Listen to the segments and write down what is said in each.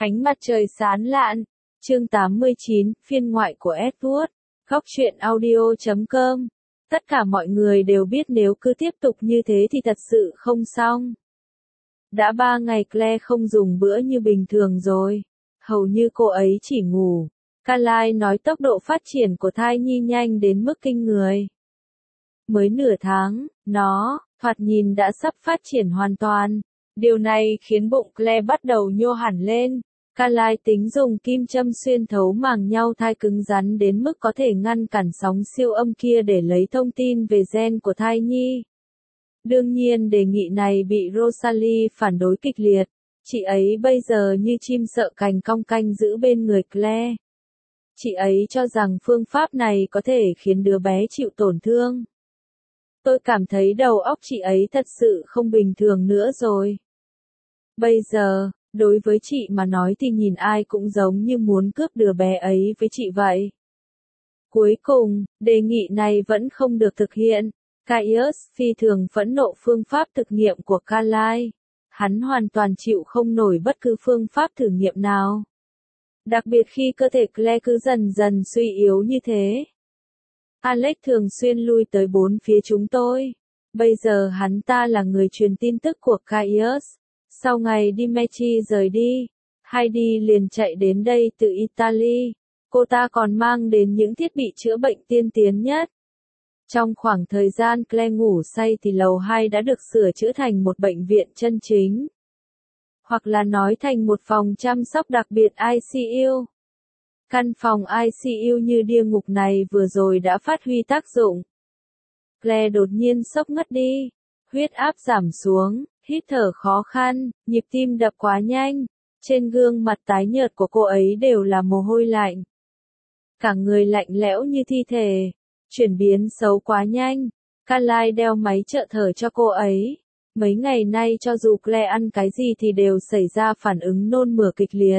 Ánh mặt trời sáng lạn. Chương 89, phiên ngoại của Edward. Góc truyện audio.com. Tất cả mọi người đều biết nếu cứ tiếp tục như thế thì thật sự không xong. Đã 3 ngày Claire không dùng bữa như bình thường rồi. Hầu như cô ấy chỉ ngủ. Carlisle nói tốc độ phát triển của thai nhi nhanh đến mức kinh người. Mới nửa tháng, nó, thoạt nhìn đã sắp phát triển hoàn toàn. Điều này khiến bụng Claire bắt đầu nhô hẳn lên. Carlisle tính dùng kim châm xuyên thấu màng nhau thai cứng rắn đến mức có thể ngăn cản sóng siêu âm kia để lấy thông tin về gen của thai nhi. Đương nhiên đề nghị này bị Rosalie phản đối kịch liệt. Chị ấy bây giờ như chim sợ cành cong canh giữ bên người Claire. Chị ấy cho rằng phương pháp này có thể khiến đứa bé chịu tổn thương. Tôi cảm thấy đầu óc chị ấy thật sự không bình thường nữa rồi. Bây giờ, đối với chị mà nói thì nhìn ai cũng giống như muốn cướp đứa bé ấy với chị vậy. Cuối cùng, đề nghị này vẫn không được thực hiện. Caius phi thường phẫn nộ phương pháp thực nghiệm của Carlisle. Hắn hoàn toàn chịu không nổi bất cứ phương pháp thử nghiệm nào. Đặc biệt khi cơ thể Claire cứ dần dần suy yếu như thế. Alex thường xuyên lui tới bốn phía chúng tôi. Bây giờ hắn ta là người truyền tin tức của Caius. Sau ngày Dimitri rời đi, Heidi liền chạy đến đây từ Italy. Cô ta còn mang đến những thiết bị chữa bệnh tiên tiến nhất. Trong khoảng thời gian Claire ngủ say thì lầu 2 đã được sửa chữa thành một bệnh viện chân chính. Hoặc là nói thành một phòng chăm sóc đặc biệt ICU. Căn phòng ICU như địa ngục này vừa rồi đã phát huy tác dụng. Claire đột nhiên sốc ngất đi. Huyết áp giảm xuống, hít thở khó khăn, nhịp tim đập quá nhanh. Trên gương mặt tái nhợt của cô ấy đều là mồ hôi lạnh. Cả người lạnh lẽo như thi thể. Chuyển biến xấu quá nhanh. Carlisle đeo máy trợ thở cho cô ấy. Mấy ngày nay cho dù Claire ăn cái gì thì đều xảy ra phản ứng nôn mửa kịch liệt.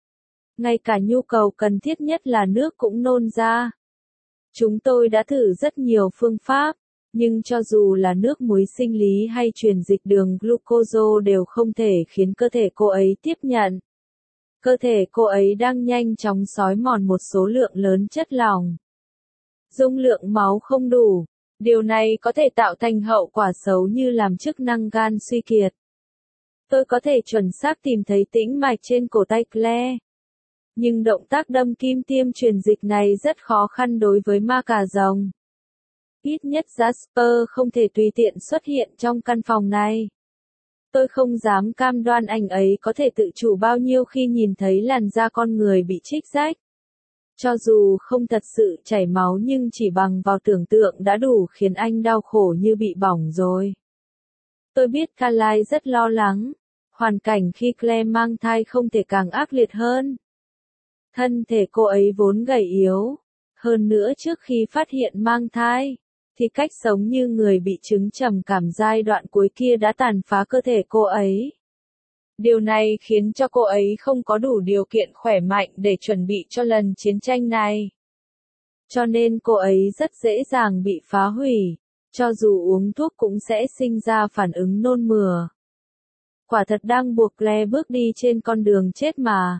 Ngay cả nhu cầu cần thiết nhất là nước cũng nôn ra. Chúng tôi đã thử rất nhiều phương pháp, nhưng cho dù là nước muối sinh lý hay truyền dịch đường glucose đều không thể khiến cơ thể cô ấy tiếp nhận. Cơ thể cô ấy đang nhanh chóng xói mòn một số lượng lớn chất lỏng. Dung lượng máu không đủ. Điều này có thể tạo thành hậu quả xấu như làm chức năng gan suy kiệt. Tôi có thể chuẩn xác tìm thấy tĩnh mạch trên cổ tay Claire. Nhưng động tác đâm kim tiêm truyền dịch này rất khó khăn đối với ma cà rồng. Ít nhất Jasper không thể tùy tiện xuất hiện trong căn phòng này. Tôi không dám cam đoan anh ấy có thể tự chủ bao nhiêu khi nhìn thấy làn da con người bị trích rách. Cho dù không thật sự chảy máu nhưng chỉ bằng vào tưởng tượng đã đủ khiến anh đau khổ như bị bỏng rồi. Tôi biết Carlisle rất lo lắng. Hoàn cảnh khi Claire mang thai không thể càng ác liệt hơn. Thân thể cô ấy vốn gầy yếu. Hơn nữa trước khi phát hiện mang thai, thì cách sống như người bị chứng trầm cảm giai đoạn cuối kia đã tàn phá cơ thể cô ấy. Điều này khiến cho cô ấy không có đủ điều kiện khỏe mạnh để chuẩn bị cho lần chiến tranh này. Cho nên cô ấy rất dễ dàng bị phá hủy, cho dù uống thuốc cũng sẽ sinh ra phản ứng nôn mửa. Quả thật đang buộc Claire bước đi trên con đường chết mà.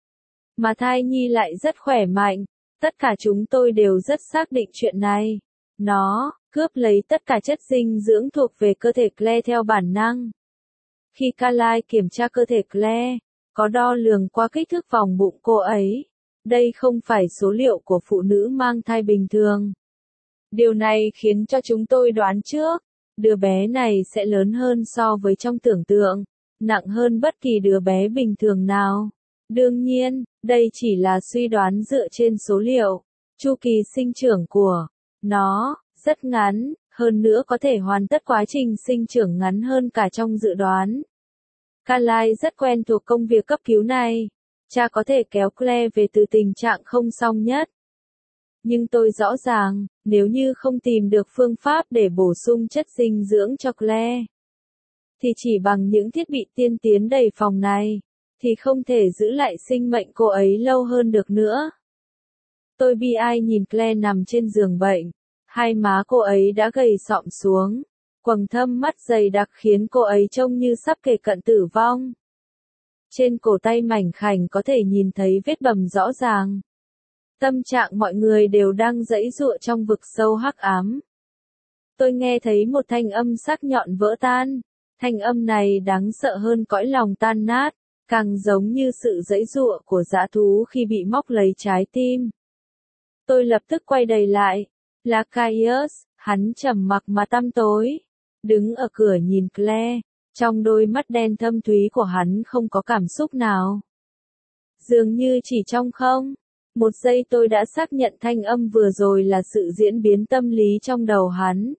Mà thai nhi lại rất khỏe mạnh, tất cả chúng tôi đều rất xác định chuyện này. Nó cướp lấy tất cả chất dinh dưỡng thuộc về cơ thể Claire theo bản năng. Khi Carlisle kiểm tra cơ thể Claire, có đo lường qua kích thước vòng bụng cô ấy. Đây không phải số liệu của phụ nữ mang thai bình thường. Điều này khiến cho chúng tôi đoán trước, đứa bé này sẽ lớn hơn so với trong tưởng tượng, nặng hơn bất kỳ đứa bé bình thường nào. Đương nhiên, đây chỉ là suy đoán dựa trên số liệu. Chu kỳ sinh trưởng của nó rất ngắn, hơn nữa có thể hoàn tất quá trình sinh trưởng ngắn hơn cả trong dự đoán. Carlisle rất quen thuộc công việc cấp cứu này. Cha có thể kéo Claire về từ tình trạng không xong nhất. Nhưng tôi rõ ràng, nếu như không tìm được phương pháp để bổ sung chất dinh dưỡng cho Claire, thì chỉ bằng những thiết bị tiên tiến đầy phòng này, thì không thể giữ lại sinh mệnh cô ấy lâu hơn được nữa. Tôi bi ai nhìn Claire nằm trên giường bệnh. Hai má cô ấy đã gầy xọm xuống. Quầng thâm mắt dày đặc khiến cô ấy trông như sắp kề cận tử vong. Trên cổ tay mảnh khảnh có thể nhìn thấy vết bầm rõ ràng. Tâm trạng mọi người đều đang giãy giụa trong vực sâu hắc ám. Tôi nghe thấy một thanh âm sắc nhọn vỡ tan. Thanh âm này đáng sợ hơn cõi lòng tan nát, càng giống như sự giãy giụa của dã thú khi bị móc lấy trái tim. Tôi lập tức quay đầy lại. Là Caius, hắn trầm mặc mà tăm tối. Đứng ở cửa nhìn Claire, trong đôi mắt đen thâm thúy của hắn không có cảm xúc nào. Dường như chỉ trong không. Một giây tôi đã xác nhận thanh âm vừa rồi là sự diễn biến tâm lý trong đầu hắn.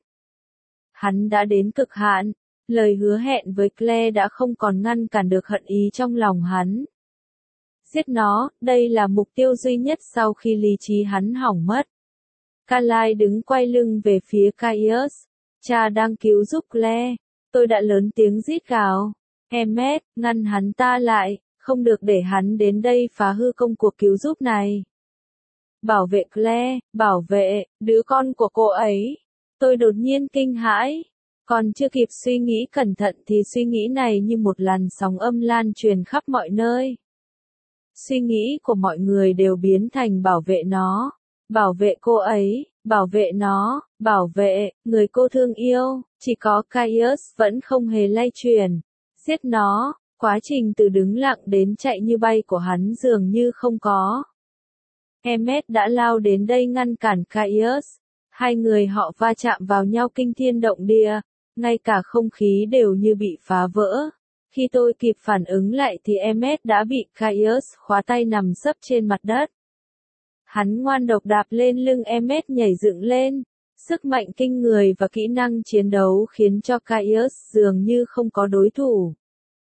Hắn đã đến cực hạn. Lời hứa hẹn với Claire đã không còn ngăn cản được hận ý trong lòng hắn. Giết nó, đây là mục tiêu duy nhất sau khi lý trí hắn hỏng mất. Carlyle đứng quay lưng về phía Caius. Cha đang cứu giúp Claire. Tôi đã lớn tiếng rít gào. Emmet, ngăn hắn ta lại, không được để hắn đến đây phá hư công cuộc cứu giúp này. Bảo vệ Claire, bảo vệ, đứa con của cô ấy. Tôi đột nhiên kinh hãi. Còn chưa kịp suy nghĩ cẩn thận thì suy nghĩ này như một làn sóng âm lan truyền khắp mọi nơi. Suy nghĩ của mọi người đều biến thành bảo vệ nó, bảo vệ cô ấy, bảo vệ nó, bảo vệ, người cô thương yêu. Chỉ có Caius vẫn không hề lay chuyển. Giết nó, quá trình từ đứng lặng đến chạy như bay của hắn dường như không có. Emmet đã lao đến đây ngăn cản Caius. Hai người họ va chạm vào nhau kinh thiên động địa. Ngay cả không khí đều như bị phá vỡ. Khi tôi kịp phản ứng lại thì Emmet đã bị Caius khóa tay nằm sấp trên mặt đất. Hắn ngoan độc đạp lên lưng Emmet nhảy dựng lên. Sức mạnh kinh người và kỹ năng chiến đấu khiến cho Caius dường như không có đối thủ.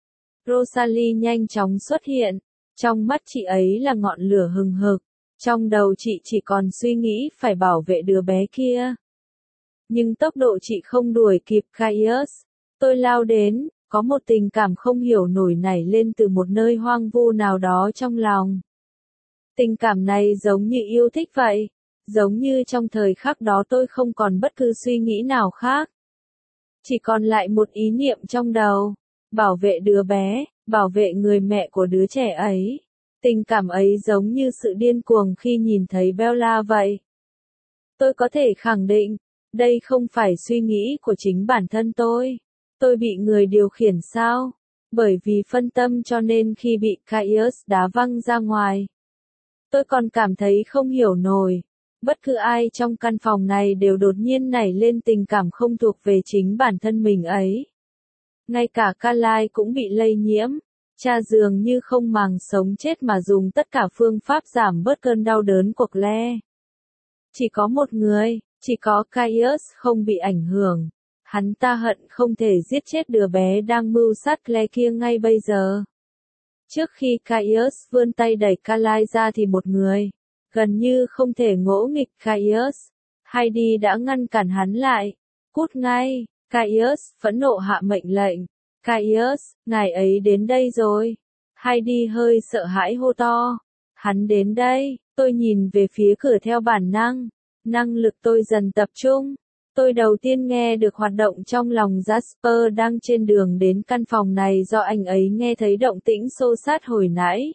Rosalie nhanh chóng xuất hiện. Trong mắt chị ấy là ngọn lửa hừng hực. Trong đầu chị chỉ còn suy nghĩ phải bảo vệ đứa bé kia. Nhưng tốc độ chị không đuổi kịp Caius. Tôi lao đến, có một tình cảm không hiểu nổi nảy lên từ một nơi hoang vu nào đó trong lòng. Tình cảm này giống như yêu thích vậy. Giống như trong thời khắc đó tôi không còn bất cứ suy nghĩ nào khác. Chỉ còn lại một ý niệm trong đầu. Bảo vệ đứa bé, bảo vệ người mẹ của đứa trẻ ấy. Tình cảm ấy giống như sự điên cuồng khi nhìn thấy Bella vậy. Tôi có thể khẳng định, đây không phải suy nghĩ của chính bản thân tôi. Tôi bị người điều khiển sao? Bởi vì phân tâm cho nên khi bị Caius đá văng ra ngoài. Tôi còn cảm thấy không hiểu nổi. Bất cứ ai trong căn phòng này đều đột nhiên nảy lên tình cảm không thuộc về chính bản thân mình ấy. Ngay cả Carlyle cũng bị lây nhiễm. Cha dường như không màng sống chết mà dùng tất cả phương pháp giảm bớt cơn đau đớn của Claire. Chỉ có một người, chỉ có Caius không bị ảnh hưởng. Hắn ta hận không thể giết chết đứa bé đang mưu sát Claire kia ngay bây giờ. Trước khi Caius vươn tay đẩy Carlyle ra thì một người, gần như không thể ngỗ nghịch Caius, Heidi đã ngăn cản hắn lại. Cút ngay, Caius phẫn nộ hạ mệnh lệnh. Caius, ngài ấy đến đây rồi. Heidi hơi sợ hãi hô to. Hắn đến đây, tôi nhìn về phía cửa theo bản năng. Năng lực tôi dần tập trung. Tôi đầu tiên nghe được hoạt động trong lòng Jasper đang trên đường đến căn phòng này do anh ấy nghe thấy động tĩnh xô xát hồi nãy.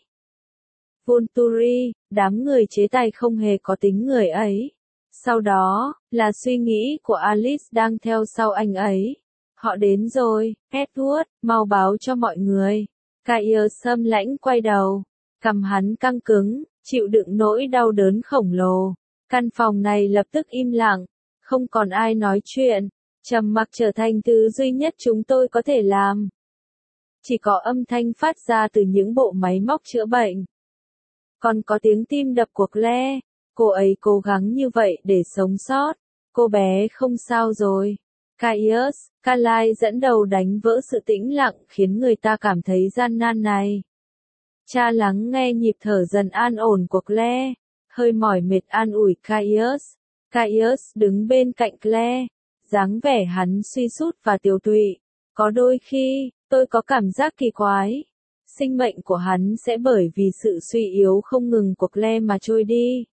Volturi, đám người chế tài không hề có tính người ấy. Sau đó, là suy nghĩ của Alice đang theo sau anh ấy. Họ đến rồi, Edward, mau báo cho mọi người. Caius xâm lãnh quay đầu. Cằm hắn căng cứng, chịu đựng nỗi đau đớn khổng lồ. Căn phòng này lập tức im lặng. Không còn ai nói chuyện. Trầm mặc trở thành thứ duy nhất chúng tôi có thể làm. Chỉ có âm thanh phát ra từ những bộ máy móc chữa bệnh. Còn có tiếng tim đập của Claire. Cô ấy cố gắng như vậy để sống sót. Cô bé không sao rồi. Caius, Carlyle dẫn đầu đánh vỡ sự tĩnh lặng khiến người ta cảm thấy gian nan này. Cha lắng nghe nhịp thở dần an ổn của Claire. Hơi mỏi mệt an ủi Caius. Caius đứng bên cạnh Claire. Dáng vẻ hắn suy sút và tiều tụy. Có đôi khi, tôi có cảm giác kỳ quái. Sinh mệnh của hắn sẽ bởi vì sự suy yếu không ngừng của Claire mà trôi đi.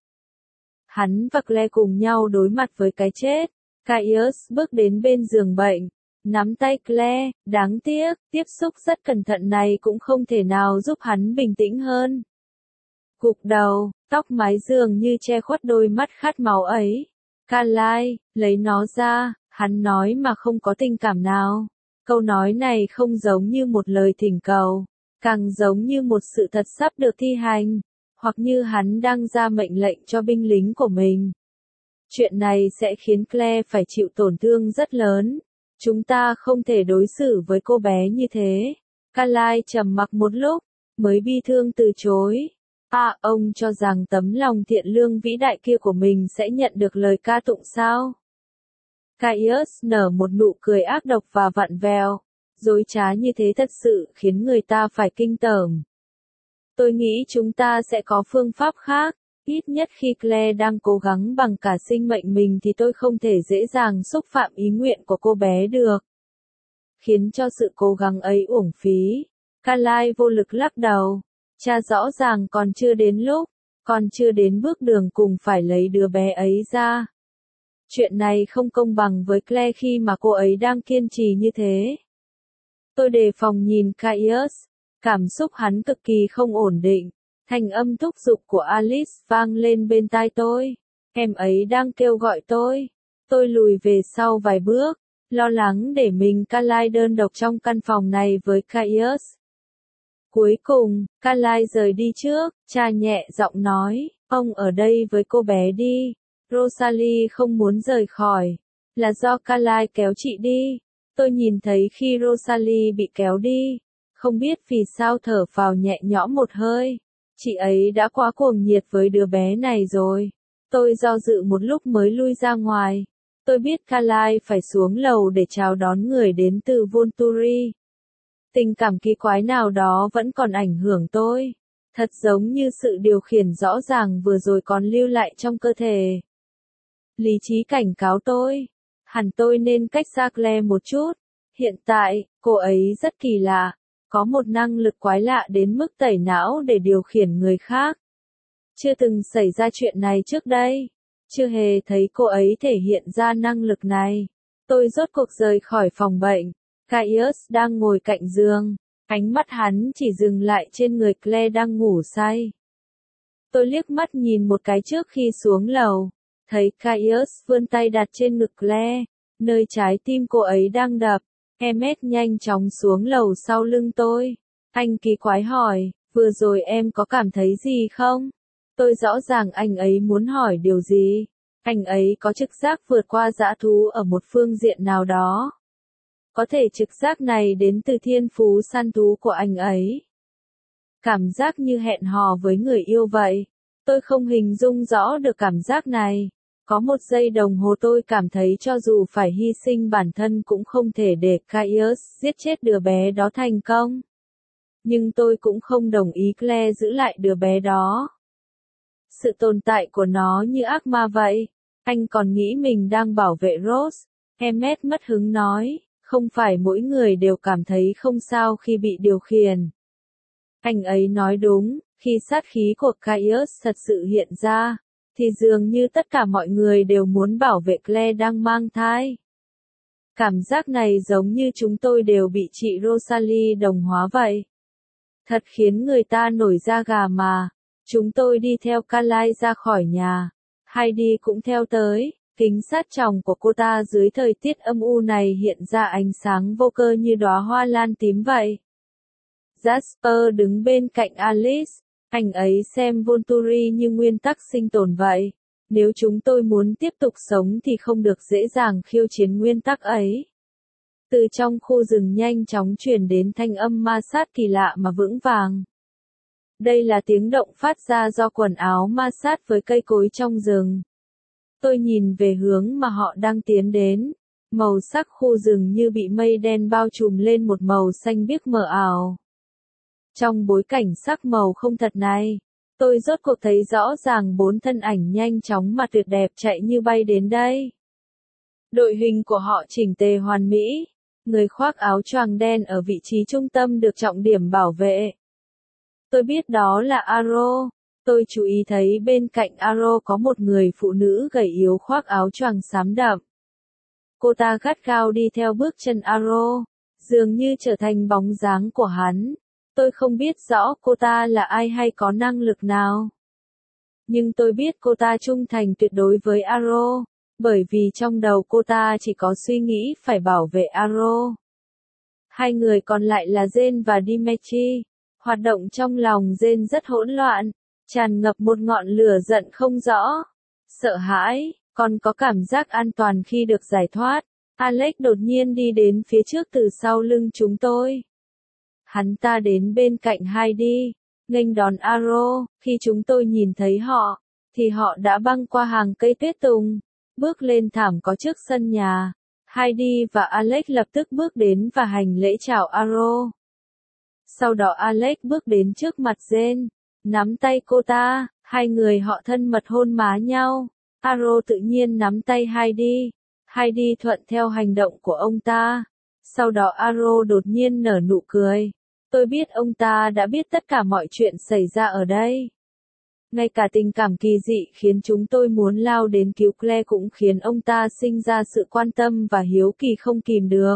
Hắn và Claire cùng nhau đối mặt với cái chết. Caius bước đến bên giường bệnh. nắm tay Claire, đáng tiếc, tiếp xúc rất cẩn thận này cũng không thể nào giúp hắn bình tĩnh hơn. Gục đầu, tóc mái dường như che khuất đôi mắt khát máu ấy. Carlyle, lấy nó ra, hắn nói mà không có tình cảm nào. Câu nói này không giống như một lời thỉnh cầu, càng giống như một sự thật sắp được thi hành, hoặc như hắn đang ra mệnh lệnh cho binh lính của mình. Chuyện này sẽ khiến Claire phải chịu tổn thương rất lớn. Chúng ta không thể đối xử với cô bé như thế. Carlyle trầm mặc một lúc, mới bi thương từ chối. Ông cho rằng tấm lòng thiện lương vĩ đại kia của mình sẽ nhận được lời ca tụng sao? Caius nở một nụ cười ác độc và vặn vẹo. Dối trá như thế thật sự khiến người ta phải kinh tởm. Tôi nghĩ chúng ta sẽ có phương pháp khác. Ít nhất khi Claire đang cố gắng bằng cả sinh mệnh mình thì tôi không thể dễ dàng xúc phạm ý nguyện của cô bé được. Khiến cho sự cố gắng ấy uổng phí. Carlyle vô lực lắc đầu. Cha rõ ràng còn chưa đến lúc, còn chưa đến bước đường cùng phải lấy đứa bé ấy ra. Chuyện này không công bằng với Claire khi mà cô ấy đang kiên trì như thế. Tôi đề phòng nhìn Caius, cảm xúc hắn cực kỳ không ổn định. Thanh âm thúc giục của Alice vang lên bên tai tôi. Em ấy đang kêu gọi tôi. Tôi lùi về sau vài bước, lo lắng để mình Carlyle đơn độc trong căn phòng này với Caius. Cuối cùng, Carlyle rời đi trước, cha nhẹ giọng nói, ông ở đây với cô bé đi. Rosalie không muốn rời khỏi, là do Carlyle kéo chị đi. Tôi nhìn thấy khi Rosalie bị kéo đi, không biết vì sao thở phào nhẹ nhõm một hơi. Chị ấy đã quá cuồng nhiệt với đứa bé này rồi. Tôi do dự một lúc mới lui ra ngoài. Tôi biết Carlyle phải xuống lầu để chào đón người đến từ Volturi. Tình cảm kỳ quái nào đó vẫn còn ảnh hưởng tôi. Thật giống như sự điều khiển rõ ràng vừa rồi còn lưu lại trong cơ thể. Lý trí cảnh cáo tôi. Hẳn tôi nên cách xa Claire một chút. Hiện tại, cô ấy rất kỳ lạ. Có một năng lực quái lạ đến mức tẩy não để điều khiển người khác. Chưa từng xảy ra chuyện này trước đây. Chưa hề thấy cô ấy thể hiện ra năng lực này. Tôi rốt cuộc rời khỏi phòng bệnh. Caius đang ngồi cạnh giường. Ánh mắt hắn chỉ dừng lại trên người Claire đang ngủ say. Tôi liếc mắt nhìn một cái trước khi xuống lầu. Thấy Caius vươn tay đặt trên ngực Claire, nơi trái tim cô ấy đang đập. Emmet nhanh chóng xuống lầu sau lưng tôi. Anh kỳ quái hỏi, vừa rồi em có cảm thấy gì không? Tôi rõ ràng anh ấy muốn hỏi điều gì. Anh ấy có trực giác vượt qua dã thú ở một phương diện nào đó. Có thể trực giác này đến từ thiên phú săn thú của anh ấy. Cảm giác như hẹn hò với người yêu vậy. Tôi không hình dung rõ được cảm giác này. Có một giây đồng hồ tôi cảm thấy cho dù phải hy sinh bản thân cũng không thể để Caius giết chết đứa bé đó thành công. Nhưng tôi cũng không đồng ý Claire giữ lại đứa bé đó. Sự tồn tại của nó như ác ma vậy. Anh còn nghĩ mình đang bảo vệ Rose. Emmet mất hứng nói, không phải mỗi người đều cảm thấy không sao khi bị điều khiển. Anh ấy nói đúng, khi sát khí của Caius thật sự hiện ra, thì dường như tất cả mọi người đều muốn bảo vệ Claire đang mang thai. Cảm giác này giống như chúng tôi đều bị chị Rosalie đồng hóa vậy. Thật khiến người ta nổi da gà mà. Chúng tôi đi theo Carlyle ra khỏi nhà. Heidi cũng theo tới. Kính sát tròng của cô ta dưới thời tiết âm u này hiện ra ánh sáng vô cơ như đóa hoa lan tím vậy. Jasper đứng bên cạnh Alice. Anh ấy xem Volturi như nguyên tắc sinh tồn vậy. Nếu chúng tôi muốn tiếp tục sống thì không được dễ dàng khiêu chiến nguyên tắc ấy. Từ trong khu rừng nhanh chóng truyền đến thanh âm ma sát kỳ lạ mà vững vàng. Đây là tiếng động phát ra do quần áo ma sát với cây cối trong rừng. Tôi nhìn về hướng mà họ đang tiến đến. Màu sắc khu rừng như bị mây đen bao trùm lên một màu xanh biếc mờ ảo. Trong bối cảnh sắc màu không thật này, tôi rốt cuộc thấy rõ ràng 4 thân ảnh nhanh chóng mà tuyệt đẹp chạy như bay đến đây. Đội hình của họ chỉnh tề hoàn mỹ. Người khoác áo choàng đen ở vị trí trung tâm được trọng điểm bảo vệ. Tôi biết đó là Aro. Tôi chú ý thấy bên cạnh Aro có một người phụ nữ gầy yếu khoác áo choàng xám đậm. Cô ta gắt gao đi theo bước chân Aro, dường như trở thành bóng dáng của hắn. Tôi không biết rõ cô ta là ai hay có năng lực nào. Nhưng tôi biết cô ta trung thành tuyệt đối với Aro, bởi vì trong đầu cô ta chỉ có suy nghĩ phải bảo vệ Aro. Hai người còn lại là Jane và Dimitri. Hoạt động trong lòng Jane rất hỗn loạn, tràn ngập một ngọn lửa giận không rõ, sợ hãi, còn có cảm giác an toàn khi được giải thoát. Alex đột nhiên đi đến phía trước từ sau lưng chúng tôi. Hắn ta đến bên cạnh Heidi, nghênh đón Aro. Khi chúng tôi nhìn thấy họ, thì họ đã băng qua hàng cây tuyết tùng, bước lên thảm có trước sân nhà. Heidi và Alex lập tức bước đến và hành lễ chào Aro. Sau đó Alex bước đến trước mặt Jane, nắm tay cô ta, hai người họ thân mật hôn má nhau. Aro tự nhiên nắm tay Heidi. Heidi thuận theo hành động của ông ta. Sau đó Aro đột nhiên nở nụ cười. Tôi biết ông ta đã biết tất cả mọi chuyện xảy ra ở đây. Ngay cả tình cảm kỳ dị khiến chúng tôi muốn lao đến cứu Claire cũng khiến ông ta sinh ra sự quan tâm và hiếu kỳ không kìm được.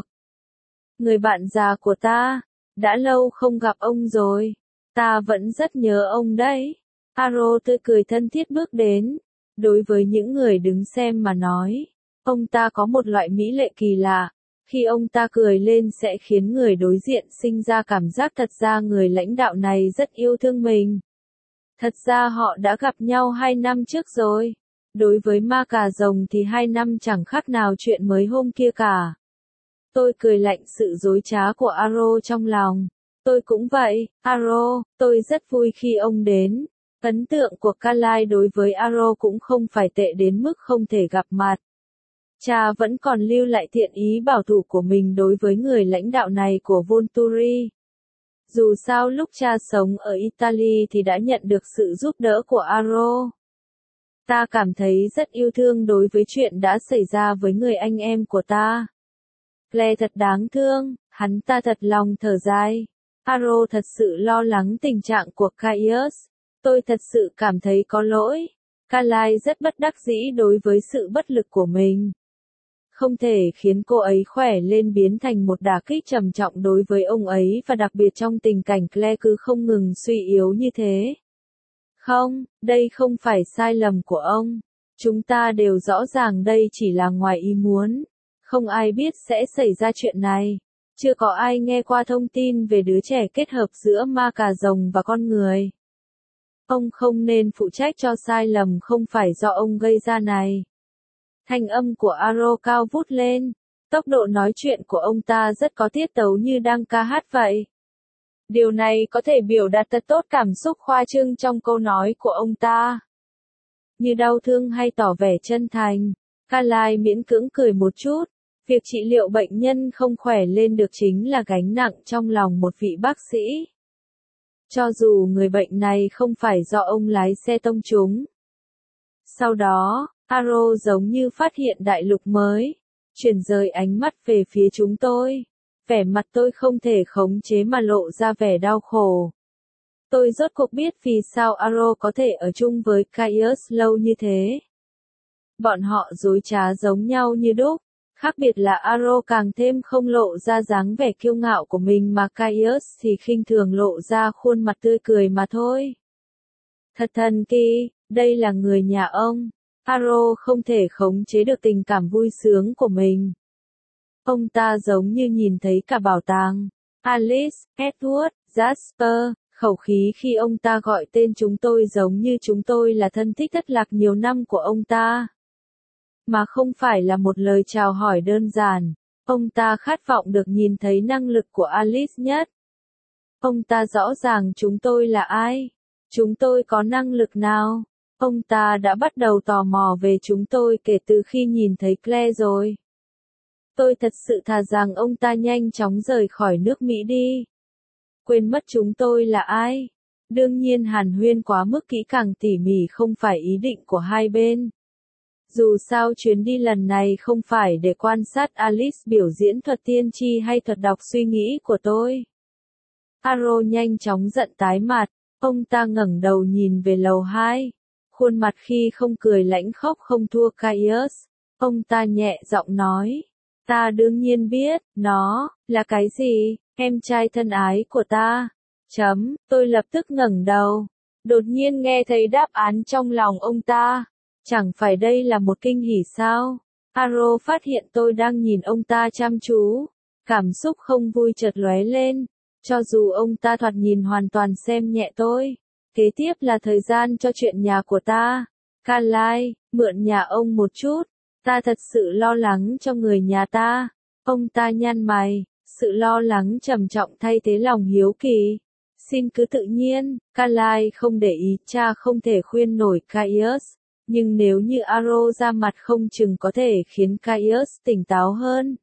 Người bạn già của ta, đã lâu không gặp ông rồi. Ta vẫn rất nhớ ông đấy. Aro tươi cười thân thiết bước đến. Đối với những người đứng xem mà nói, ông ta có một loại mỹ lệ kỳ lạ. Khi ông ta cười lên sẽ khiến người đối diện sinh ra cảm giác thật ra người lãnh đạo này rất yêu thương mình. Thật ra họ đã gặp nhau 2 năm trước rồi. Đối với ma cà rồng thì 2 năm chẳng khác nào chuyện mới hôm kia cả. Tôi cười lạnh sự dối trá của Aro trong lòng. Tôi cũng vậy, Aro, tôi rất vui khi ông đến. Ấn tượng của Carly đối với Aro cũng không phải tệ đến mức không thể gặp mặt. Cha vẫn còn lưu lại thiện ý bảo thủ của mình đối với người lãnh đạo này của Volturi. Dù sao lúc cha sống ở Italy thì đã nhận được sự giúp đỡ của Aro. Ta cảm thấy rất yêu thương đối với chuyện đã xảy ra với người anh em của ta. Claire thật đáng thương, hắn ta thật lòng thở dài. Aro thật sự lo lắng tình trạng của Caius. Tôi thật sự cảm thấy có lỗi. Carly rất bất đắc dĩ đối với sự bất lực của mình. Không thể khiến cô ấy khỏe lên biến thành một đả kích trầm trọng đối với ông ấy và đặc biệt trong tình cảnh Claire cứ không ngừng suy yếu như thế. Không, đây không phải sai lầm của ông. Chúng ta đều rõ ràng đây chỉ là ngoài ý muốn. Không ai biết sẽ xảy ra chuyện này. Chưa có ai nghe qua thông tin về đứa trẻ kết hợp giữa ma cà rồng và con người. Ông không nên phụ trách cho sai lầm không phải do ông gây ra này. Thanh âm của Aro cao vút lên. Tốc độ nói chuyện của ông ta rất có tiết tấu như đang ca hát vậy. Điều này có thể biểu đạt thật tốt cảm xúc khoa trương trong câu nói của ông ta. Như đau thương hay tỏ vẻ chân thành. Carly miễn cưỡng cười một chút. Việc trị liệu bệnh nhân không khỏe lên được chính là gánh nặng trong lòng một vị bác sĩ. Cho dù người bệnh này không phải do ông lái xe tông trúng. Sau đó, Aro giống như phát hiện đại lục mới, chuyển rời ánh mắt về phía chúng tôi. Vẻ mặt tôi không thể khống chế mà lộ ra vẻ đau khổ. Tôi rốt cuộc biết vì sao Aro có thể ở chung với Caius lâu như thế. Bọn họ dối trá giống nhau như đúc. Khác biệt là Aro càng thêm không lộ ra dáng vẻ kiêu ngạo của mình mà Caius thì khinh thường lộ ra khuôn mặt tươi cười mà thôi. Thật thần kỳ, đây là người nhà ông. Aro không thể khống chế được tình cảm vui sướng của mình. Ông ta giống như nhìn thấy cả bảo tàng. Alice, Edward, Jasper, khẩu khí khi ông ta gọi tên chúng tôi giống như chúng tôi là thân thích thất lạc nhiều năm của ông ta. Mà không phải là một lời chào hỏi đơn giản. Ông ta khát vọng được nhìn thấy năng lực của Alice nhất. Ông ta rõ ràng chúng tôi là ai. Chúng tôi có năng lực nào. Ông ta đã bắt đầu tò mò về chúng tôi kể từ khi nhìn thấy Claire rồi. Tôi thật sự thà rằng ông ta nhanh chóng rời khỏi nước Mỹ đi. Quên mất chúng tôi là ai. Đương nhiên hàn huyên quá mức kỹ càng tỉ mỉ không phải ý định của hai bên. Dù sao chuyến đi lần này không phải để quan sát Alice biểu diễn thuật tiên tri hay thuật đọc suy nghĩ của tôi. Aro nhanh chóng giận tái mặt, ông ta ngẩng đầu nhìn về lầu 2. Khuôn mặt khi không cười lãnh khốc không thua Caius. Ông ta nhẹ giọng nói, Ta đương nhiên biết, nó, là cái gì, em trai thân ái của ta. Tôi lập tức ngẩng đầu. Đột nhiên nghe thấy đáp án trong lòng ông ta. Chẳng phải đây là một kinh hỉ sao? Aro phát hiện tôi đang nhìn ông ta chăm chú. Cảm xúc không vui chợt lóe lên. Cho dù ông ta thoạt nhìn hoàn toàn xem nhẹ tôi. Kế tiếp là thời gian cho chuyện nhà của ta. Carlyle, mượn nhà ông một chút. Ta thật sự lo lắng cho người nhà ta. Ông ta nhăn mày. Sự lo lắng trầm trọng thay thế lòng hiếu kỳ. Xin cứ tự nhiên, Carlyle không để ý, cha không thể khuyên nổi Caius. Nhưng nếu như Aro ra mặt không chừng có thể khiến Caius tỉnh táo hơn.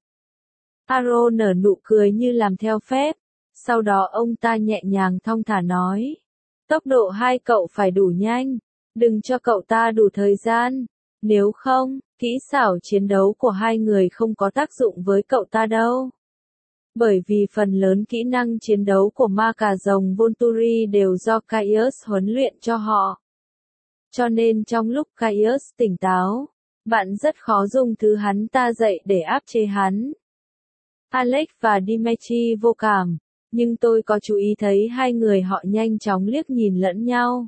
Aro nở nụ cười như làm theo phép. Sau đó ông ta nhẹ nhàng thong thả nói. Tốc độ hai cậu phải đủ nhanh. Đừng cho cậu ta đủ thời gian. Nếu không, kỹ xảo chiến đấu của hai người không có tác dụng với cậu ta đâu. Bởi vì phần lớn kỹ năng chiến đấu của ma cà rồng Volturi đều do Caius huấn luyện cho họ. Cho nên trong lúc Caius tỉnh táo, bạn rất khó dùng thứ hắn ta dạy để áp chế hắn. Alex và Dimitri vô cảm, nhưng tôi có chú ý thấy hai người họ nhanh chóng liếc nhìn lẫn nhau.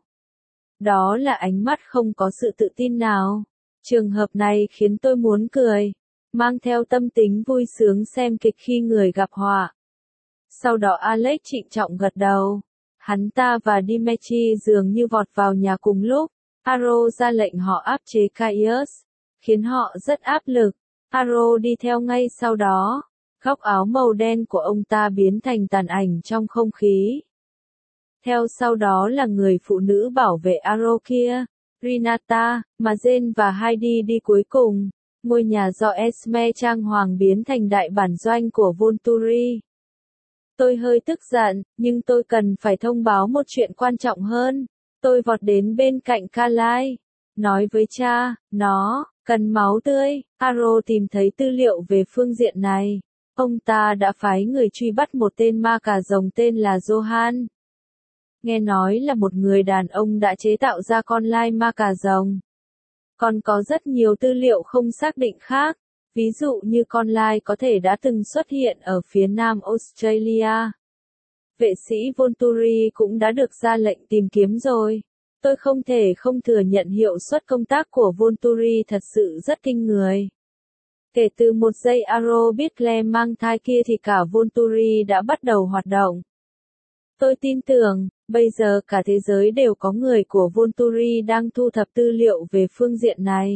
Đó là ánh mắt không có sự tự tin nào. Trường hợp này khiến tôi muốn cười, mang theo tâm tính vui sướng xem kịch khi người gặp họa. Sau đó Alex trịnh trọng gật đầu. Hắn ta và Dimitri dường như vọt vào nhà cùng lúc. Aro ra lệnh họ áp chế Caius, khiến họ rất áp lực. Aro đi theo ngay sau đó. Góc áo màu đen của ông ta biến thành tàn ảnh trong không khí. Theo sau đó là người phụ nữ bảo vệ Aro kia, Renata, mà Jane và Heidi đi cuối cùng. Ngôi nhà do Esme trang hoàng biến thành đại bản doanh của Volturi. Tôi hơi tức giận, nhưng tôi cần phải thông báo một chuyện quan trọng hơn. Tôi vọt đến bên cạnh Carlyle, nói với cha, nó cần máu tươi. Aro tìm thấy tư liệu về phương diện này. Ông ta đã phái người truy bắt một tên ma cà rồng tên là Johan. Nghe nói là một người đàn ông đã chế tạo ra con lai ma cà rồng. Còn có rất nhiều tư liệu không xác định khác, ví dụ như con lai có thể đã từng xuất hiện ở phía nam Australia. Vệ sĩ Volturi cũng đã được ra lệnh tìm kiếm rồi. Tôi không thể không thừa nhận hiệu suất công tác của Volturi thật sự rất kinh người. Kể từ một giây Aro biết Claire mang thai kia thì cả Volturi đã bắt đầu hoạt động. Tôi tin tưởng, bây giờ cả thế giới đều có người của Volturi đang thu thập tư liệu về phương diện này.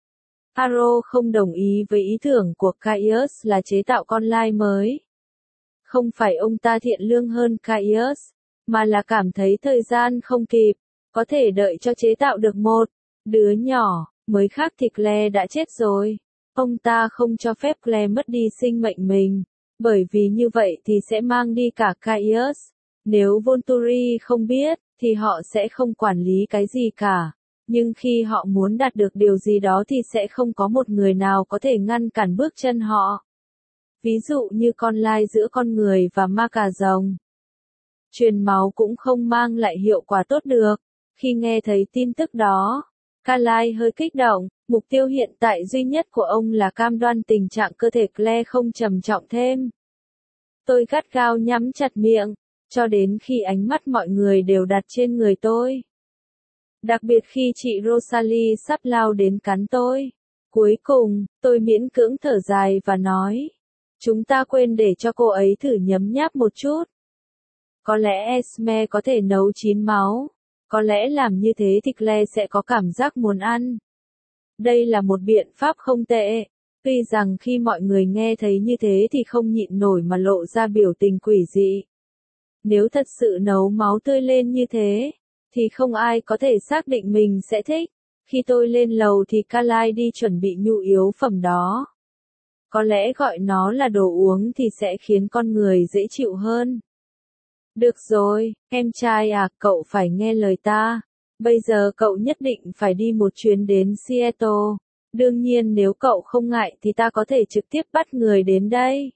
Aro không đồng ý với ý tưởng của Caius là chế tạo con lai mới. Không phải ông ta thiện lương hơn Caius, mà là cảm thấy thời gian không kịp, có thể đợi cho chế tạo được một đứa nhỏ, mới khác thì Claire đã chết rồi. Ông ta không cho phép Claire mất đi sinh mệnh mình, bởi vì như vậy thì sẽ mang đi cả Caius. Nếu Volturi không biết, thì họ sẽ không quản lý cái gì cả. Nhưng khi họ muốn đạt được điều gì đó thì sẽ không có một người nào có thể ngăn cản bước chân họ. Ví dụ như con lai giữa con người và ma cà rồng. Truyền máu cũng không mang lại hiệu quả tốt được. Khi nghe thấy tin tức đó, Carlyle hơi kích động. Mục tiêu hiện tại duy nhất của ông là cam đoan tình trạng cơ thể Claire không trầm trọng thêm. Tôi gắt gao nhắm chặt miệng, cho đến khi ánh mắt mọi người đều đặt trên người tôi. Đặc biệt khi chị Rosalie sắp lao đến cắn tôi. Cuối cùng, tôi miễn cưỡng thở dài và nói. Chúng ta quên để cho cô ấy thử nhấm nháp một chút. Có lẽ Esme có thể nấu chín máu. Có lẽ làm như thế thì Claire sẽ có cảm giác muốn ăn. Đây là một biện pháp không tệ. Tuy rằng khi mọi người nghe thấy như thế thì không nhịn nổi mà lộ ra biểu tình quỷ dị. Nếu thật sự nấu máu tươi lên như thế, thì không ai có thể xác định mình sẽ thích. Khi tôi lên lầu thì Carlyle đi chuẩn bị nhu yếu phẩm đó. Có lẽ gọi nó là đồ uống thì sẽ khiến con người dễ chịu hơn. Được rồi, em trai à, cậu phải nghe lời ta. Bây giờ cậu nhất định phải đi một chuyến đến Seattle. Đương nhiên nếu cậu không ngại thì ta có thể trực tiếp bắt người đến đây.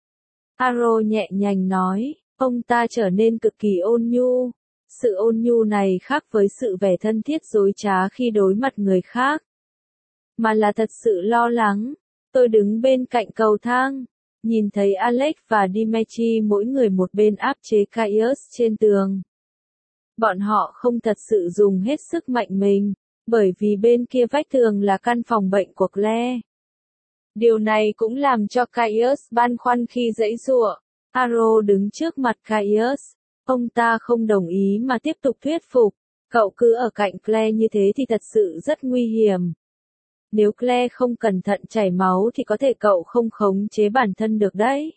Aro nhẹ nhàng nói, ông ta trở nên cực kỳ ôn nhu. Sự ôn nhu này khác với sự vẻ thân thiết dối trá khi đối mặt người khác. Mà là thật sự lo lắng. Tôi đứng bên cạnh cầu thang, nhìn thấy Alex và Dimitri mỗi người một bên áp chế Caius trên tường. Bọn họ không thật sự dùng hết sức mạnh mình, bởi vì bên kia vách tường là căn phòng bệnh của Claire. Điều này cũng làm cho Caius băn khoăn khi giãy giụa. Aro đứng trước mặt Caius. Ông ta không đồng ý mà tiếp tục thuyết phục. Cậu cứ ở cạnh Claire như thế thì thật sự rất nguy hiểm. Nếu Claire không cẩn thận chảy máu thì có thể cậu không khống chế bản thân được đấy.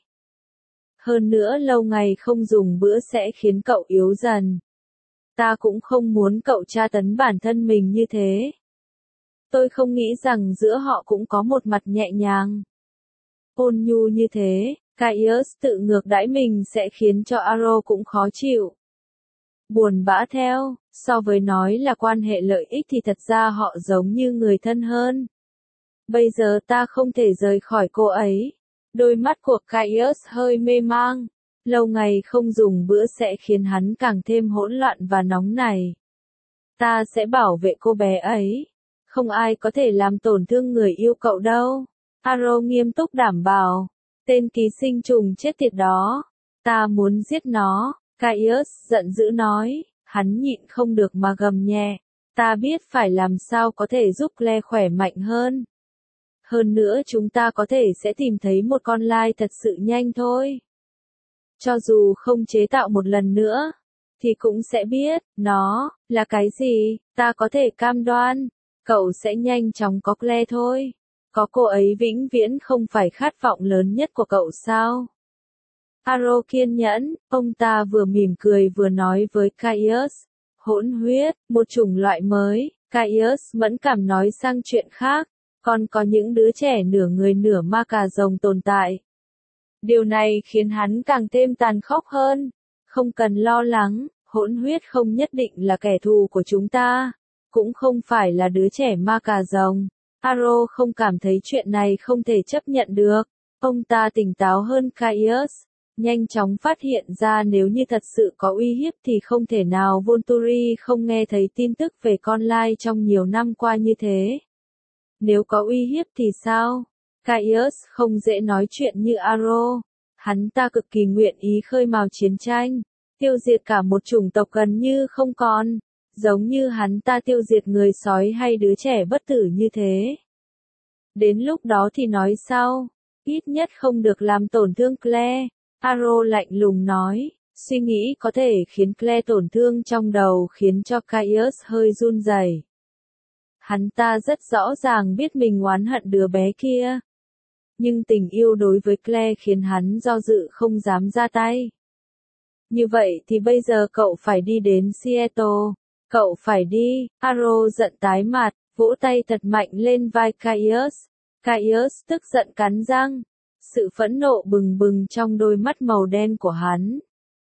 Hơn nữa lâu ngày không dùng bữa sẽ khiến cậu yếu dần. Ta cũng không muốn cậu tra tấn bản thân mình như thế. Tôi không nghĩ rằng giữa họ cũng có một mặt nhẹ nhàng, ôn nhu như thế. Caius tự ngược đãi mình sẽ khiến cho Aro cũng khó chịu. Buồn bã theo, so với nói là quan hệ lợi ích thì thật ra họ giống như người thân hơn. Bây giờ ta không thể rời khỏi cô ấy. Đôi mắt của Caius hơi mê mang. Lâu ngày không dùng bữa sẽ khiến hắn càng thêm hỗn loạn và nóng nảy. Ta sẽ bảo vệ cô bé ấy. Không ai có thể làm tổn thương người yêu cậu đâu. Aro nghiêm túc đảm bảo. Tên ký sinh trùng chết tiệt đó. Ta muốn giết nó. Caius giận dữ nói. Hắn nhịn không được mà gầm nhẹ. Ta biết phải làm sao có thể giúp Claire khỏe mạnh hơn. Hơn nữa chúng ta có thể sẽ tìm thấy một con lai thật sự nhanh thôi. Cho dù không chế tạo một lần nữa, thì cũng sẽ biết, nó, là cái gì, ta có thể cam đoan, cậu sẽ nhanh chóng có Claire thôi. Có cô ấy vĩnh viễn không phải khát vọng lớn nhất của cậu sao? Aro kiên nhẫn, ông ta vừa mỉm cười vừa nói với Caius. Hỗn huyết, một chủng loại mới, Caius mẫn cảm nói sang chuyện khác. Còn có những đứa trẻ nửa người nửa ma cà rồng tồn tại. Điều này khiến hắn càng thêm tàn khốc hơn. Không cần lo lắng, hỗn huyết không nhất định là kẻ thù của chúng ta. Cũng không phải là đứa trẻ ma cà rồng. Aro không cảm thấy chuyện này không thể chấp nhận được. Ông ta tỉnh táo hơn Caius. Nhanh chóng phát hiện ra nếu như thật sự có uy hiếp thì không thể nào Volturi không nghe thấy tin tức về con lai trong nhiều năm qua như thế. Nếu có uy hiếp thì sao? Caius không dễ nói chuyện như Aro. Hắn ta cực kỳ nguyện ý khơi mào chiến tranh, tiêu diệt cả một chủng tộc gần như không còn, giống như hắn ta tiêu diệt người sói hay đứa trẻ bất tử như thế. Đến lúc đó thì nói sau, ít nhất không được làm tổn thương Claire. Aro lạnh lùng nói, suy nghĩ có thể khiến Claire tổn thương trong đầu khiến cho Caius hơi run rẩy. Hắn ta rất rõ ràng biết mình oán hận đứa bé kia. Nhưng tình yêu đối với Claire khiến hắn do dự không dám ra tay. Như vậy thì bây giờ cậu phải đi đến Seattle. Cậu phải đi. Aro giận tái mặt, vỗ tay thật mạnh lên vai Caius. Caius tức giận cắn răng. Sự phẫn nộ bừng bừng trong đôi mắt màu đen của hắn.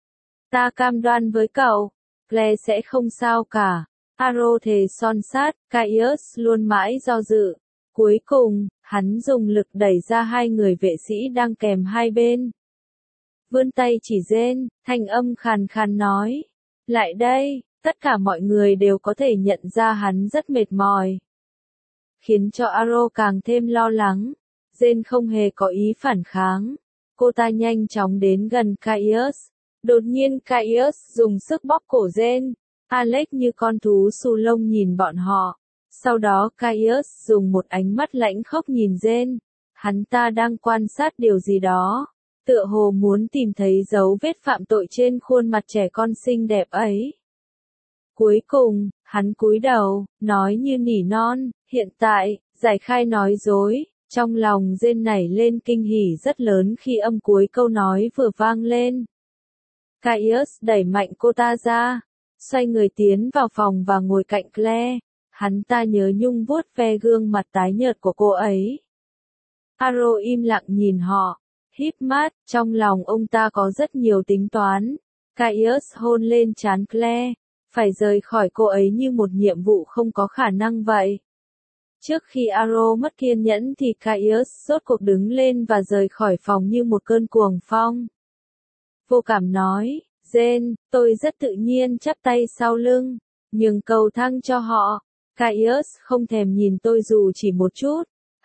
Ta cam đoan với cậu, Claire sẽ không sao cả. Aro thề son sát, Caius luôn mãi do dự. Cuối cùng, hắn dùng lực đẩy ra hai người vệ sĩ đang kèm hai bên. Vươn tay chỉ Jen, thanh âm khàn khàn nói. Lại đây, tất cả mọi người đều có thể nhận ra hắn rất mệt mỏi. Khiến cho Aro càng thêm lo lắng. Jen không hề có ý phản kháng. Cô ta nhanh chóng đến gần Caius. Đột nhiên Caius dùng sức bóp cổ Jen. Alex như con thú xù lông nhìn bọn họ. Sau đó Caius dùng một ánh mắt lãnh khốc nhìn Jen. Hắn ta đang quan sát điều gì đó. Tựa hồ muốn tìm thấy dấu vết phạm tội trên khuôn mặt trẻ con xinh đẹp ấy. Cuối cùng, hắn cúi đầu, nói như nỉ non, hiện tại, giải khai nói dối. Trong lòng Jen nảy lên kinh hỉ rất lớn khi âm cuối câu nói vừa vang lên. Caius đẩy mạnh cô ta ra. Xoay người tiến vào phòng và ngồi cạnh Claire. Hắn ta nhớ nhung vuốt ve gương mặt tái nhợt của cô ấy. Aro im lặng nhìn họ, híp mắt, trong lòng ông ta có rất nhiều tính toán. Caius hôn lên trán Claire, phải rời khỏi cô ấy như một nhiệm vụ không có khả năng vậy. Trước khi Aro mất kiên nhẫn thì Caius rốt cuộc đứng lên và rời khỏi phòng như một cơn cuồng phong. Vô cảm nói, Jen, tôi rất tự nhiên chắp tay sau lưng, nhường cầu thang cho họ. Caius không thèm nhìn tôi dù chỉ một chút.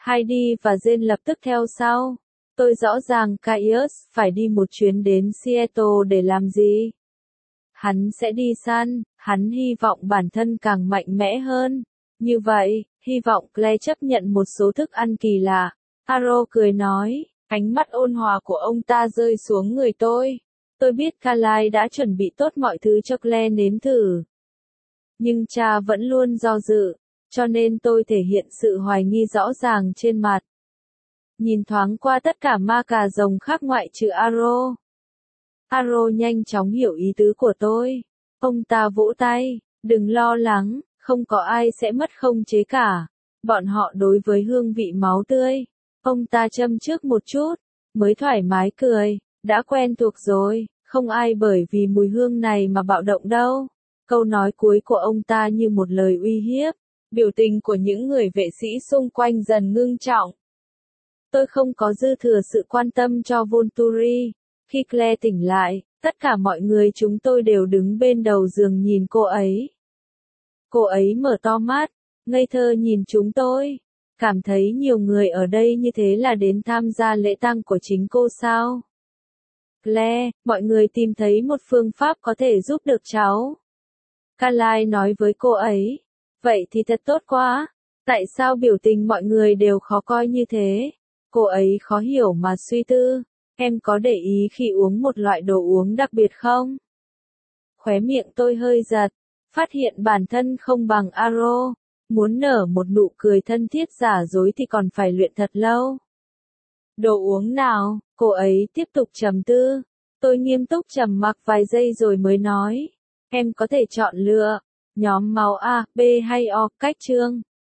Heidi và Jane lập tức theo sau. Tôi rõ ràng Caius phải đi một chuyến đến Seattle để làm gì. Hắn sẽ đi săn, hắn hy vọng bản thân càng mạnh mẽ hơn. Như vậy, hy vọng Claire chấp nhận một số thức ăn kỳ lạ. Aro cười nói, ánh mắt ôn hòa của ông ta rơi xuống người tôi. Tôi biết Carly đã chuẩn bị tốt mọi thứ cho Claire nếm thử. Nhưng cha vẫn luôn do dự, cho nên tôi thể hiện sự hoài nghi rõ ràng trên mặt. Nhìn thoáng qua tất cả ma cà rồng khác ngoại trừ Aro. Aro nhanh chóng hiểu ý tứ của tôi. Ông ta vỗ tay, đừng lo lắng, không có ai sẽ mất khống chế cả. Bọn họ đối với hương vị máu tươi. Ông ta châm trước một chút, mới thoải mái cười, đã quen thuộc rồi, không ai bởi vì mùi hương này mà bạo động đâu. Câu nói cuối của ông ta như một lời uy hiếp. Biểu tình của những người vệ sĩ xung quanh dần ngưng trọng. Tôi không có dư thừa sự quan tâm cho Volturi. Khi Claire tỉnh lại, tất cả mọi người chúng tôi đều đứng bên đầu giường nhìn cô ấy. Cô ấy mở to mắt, ngây thơ nhìn chúng tôi. Cảm thấy nhiều người ở đây như thế là đến tham gia lễ tang của chính cô sao? Claire, mọi người tìm thấy một phương pháp có thể giúp được cháu. Carly nói với cô ấy. Vậy thì thật tốt quá. Tại sao biểu tình mọi người đều khó coi như thế? Cô ấy khó hiểu mà suy tư. Em có để ý khi uống một loại đồ uống đặc biệt không? Khóe miệng tôi hơi giật. Phát hiện bản thân không bằng Aro. Muốn nở một nụ cười thân thiết giả dối thì còn phải luyện thật lâu. Đồ uống nào? Cô ấy tiếp tục trầm tư. Tôi nghiêm túc trầm mặc vài giây rồi mới nói. Em có thể chọn lựa. Nhóm máu A, B hay O, cách chương.